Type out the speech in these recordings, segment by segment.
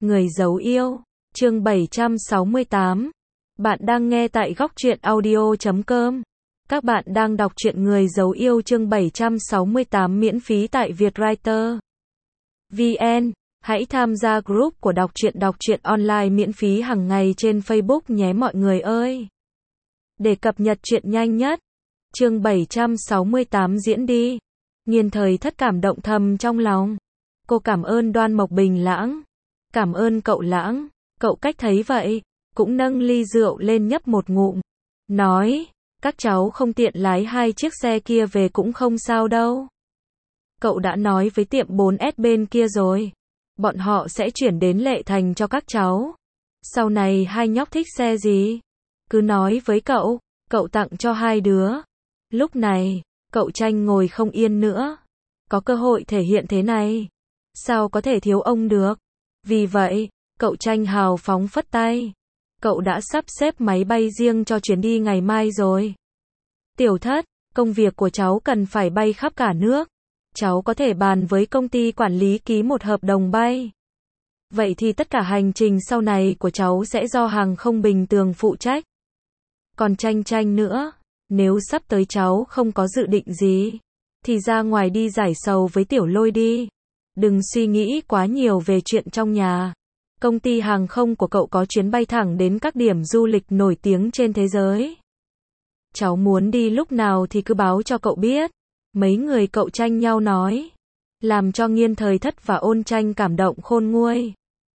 Người dấu yêu, chương 768. Bạn đang nghe tại góc truyện audio.com. Các bạn đang đọc truyện Người dấu yêu chương 768 miễn phí tại Vietwriter VN. Hãy tham gia group của đọc truyện online miễn phí hàng ngày trên Facebook nhé mọi người ơi. Để cập nhật truyện nhanh nhất. Chương 768 diễn đi. Nghiên Thời Thất cảm động thầm trong lòng. Cô cảm ơn Đoan Mộc Bình Lãng. Cảm ơn cậu Lãng. Cậu Cách thấy vậy, cũng nâng ly rượu lên nhấp một ngụm. Nói, các cháu không tiện lái hai chiếc xe kia về cũng không sao đâu. Cậu đã nói với tiệm 4S bên kia rồi. Bọn họ sẽ chuyển đến Lệ Thành cho các cháu. Sau này hai nhóc thích xe gì? Cứ nói với cậu tặng cho hai đứa. Lúc này, cậu Tranh ngồi không yên nữa. Có cơ hội thể hiện thế này, sao có thể thiếu ông được? Vì vậy, cậu Tranh hào phóng phất tay. Cậu đã sắp xếp máy bay riêng cho chuyến đi ngày mai rồi. Tiểu Thất, công việc của cháu cần phải bay khắp cả nước. Cháu có thể bàn với công ty quản lý ký một hợp đồng bay. Vậy thì tất cả hành trình sau này của cháu sẽ do hàng không Bình Tường phụ trách. Còn Tranh nữa, nếu sắp tới cháu không có dự định gì, thì ra ngoài đi giải sầu với Tiểu Lôi đi. Đừng suy nghĩ quá nhiều về chuyện trong nhà. Công ty hàng không của cậu có chuyến bay thẳng đến các điểm du lịch nổi tiếng trên thế giới. Cháu muốn đi lúc nào thì cứ báo cho cậu biết. Mấy người cậu tranh nhau nói, làm cho Nghiên Thời Thất và Ôn Tranh cảm động khôn nguôi.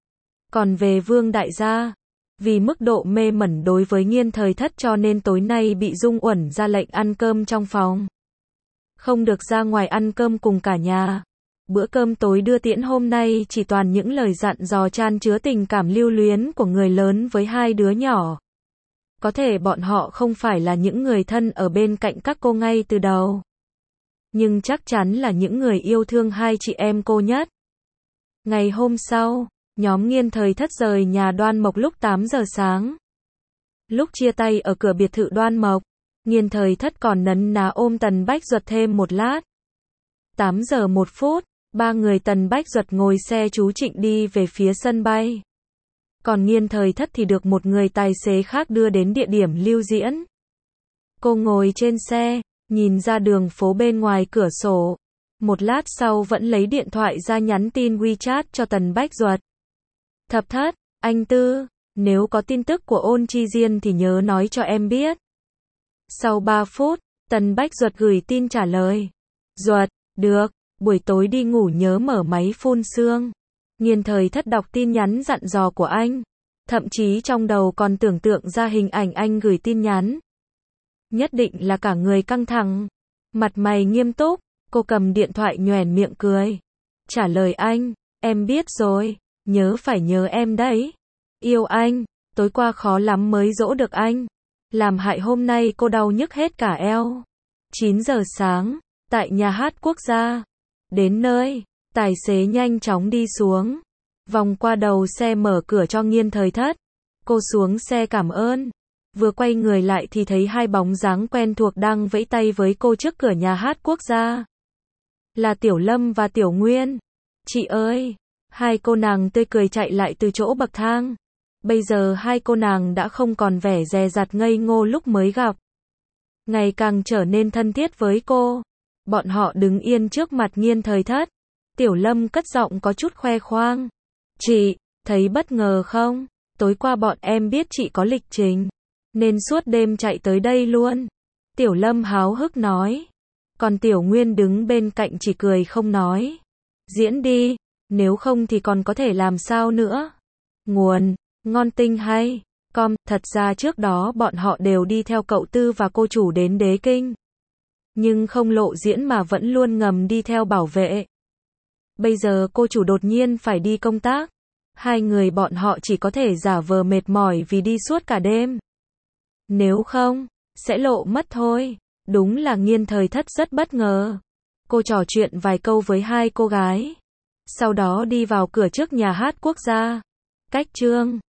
Còn về Vương đại gia, vì mức độ mê mẩn đối với Nghiên Thời Thất cho nên tối nay bị Dung Uẩn ra lệnh ăn cơm trong phòng. Không được ra ngoài ăn cơm cùng cả nhà. Bữa cơm tối đưa tiễn hôm nay chỉ toàn những lời dặn dò chan chứa tình cảm lưu luyến của người lớn với hai đứa nhỏ. Có thể bọn họ không phải là những người thân ở bên cạnh các cô ngay từ đầu, nhưng chắc chắn là những người yêu thương hai chị em cô nhất. Ngày hôm sau, nhóm Nghiên Thời Thất rời nhà Đoan Mộc lúc 8 giờ sáng. Lúc chia tay ở cửa biệt thự Đoan Mộc, Nghiên Thời Thất còn nấn ná ôm Tần Bách Duật thêm một lát. 8 giờ 1 phút, ba người Tần Bách Duật ngồi xe chú Trịnh đi về phía sân bay. Còn Nghiên Thời Thất thì được một người tài xế khác đưa đến địa điểm lưu diễn. Cô ngồi trên xe, nhìn ra đường phố bên ngoài cửa sổ. Một lát sau vẫn lấy điện thoại ra nhắn tin WeChat cho Tần Bách Duật. Thập Thất, anh Tư, nếu có tin tức của Ôn Chi Diên thì nhớ nói cho em biết. Sau 3 phút, Tần Bách Duật gửi tin trả lời. Duật, được, buổi tối đi ngủ nhớ mở máy phun sương. Nghiên Thời Thất đọc tin nhắn dặn dò của anh. Thậm chí trong đầu còn tưởng tượng ra hình ảnh anh gửi tin nhắn. Nhất định là cả người căng thẳng. Mặt mày nghiêm túc, cô cầm điện thoại nhoẻn miệng cười. Trả lời anh, em biết rồi, phải nhớ em đấy. Yêu anh, tối qua khó lắm mới dỗ được anh. Làm hại hôm nay cô đau nhức hết cả eo. 9 giờ sáng, tại nhà hát quốc gia. Đến nơi, tài xế nhanh chóng đi xuống. Vòng qua đầu xe mở cửa cho Nghiên Thời Thất. Cô xuống xe cảm ơn. Vừa quay người lại thì thấy hai bóng dáng quen thuộc đang vẫy tay với cô trước cửa nhà hát quốc gia. Là Tiểu Lâm và Tiểu Nguyên. Chị ơi! Hai cô nàng tươi cười chạy lại từ chỗ bậc thang. Bây giờ hai cô nàng đã không còn vẻ dè dặt ngây ngô lúc mới gặp. Ngày càng trở nên thân thiết với cô. Bọn họ đứng yên trước mặt Nghiên Thời Thất. Tiểu Lâm cất giọng có chút khoe khoang. Chị, thấy bất ngờ không? Tối qua bọn em biết chị có lịch trình, nên suốt đêm chạy tới đây luôn. Tiểu Lâm háo hức nói. Còn Tiểu Nguyên đứng bên cạnh chỉ cười không nói. Diễn đi, nếu không thì còn có thể làm sao nữa. Nguồn, ngon tinh hay. Thật ra trước đó bọn họ đều đi theo cậu Tư và cô chủ đến Đế Kinh. Nhưng không lộ diễn mà vẫn luôn ngầm đi theo bảo vệ. Bây giờ cô chủ đột nhiên phải đi công tác. Hai người bọn họ chỉ có thể giả vờ mệt mỏi vì đi suốt cả đêm. Nếu không, sẽ lộ mất thôi. Đúng là Nghiên Thời Thất rất bất ngờ. Cô trò chuyện vài câu với hai cô gái. Sau đó đi vào cửa trước nhà hát quốc gia. Cách chương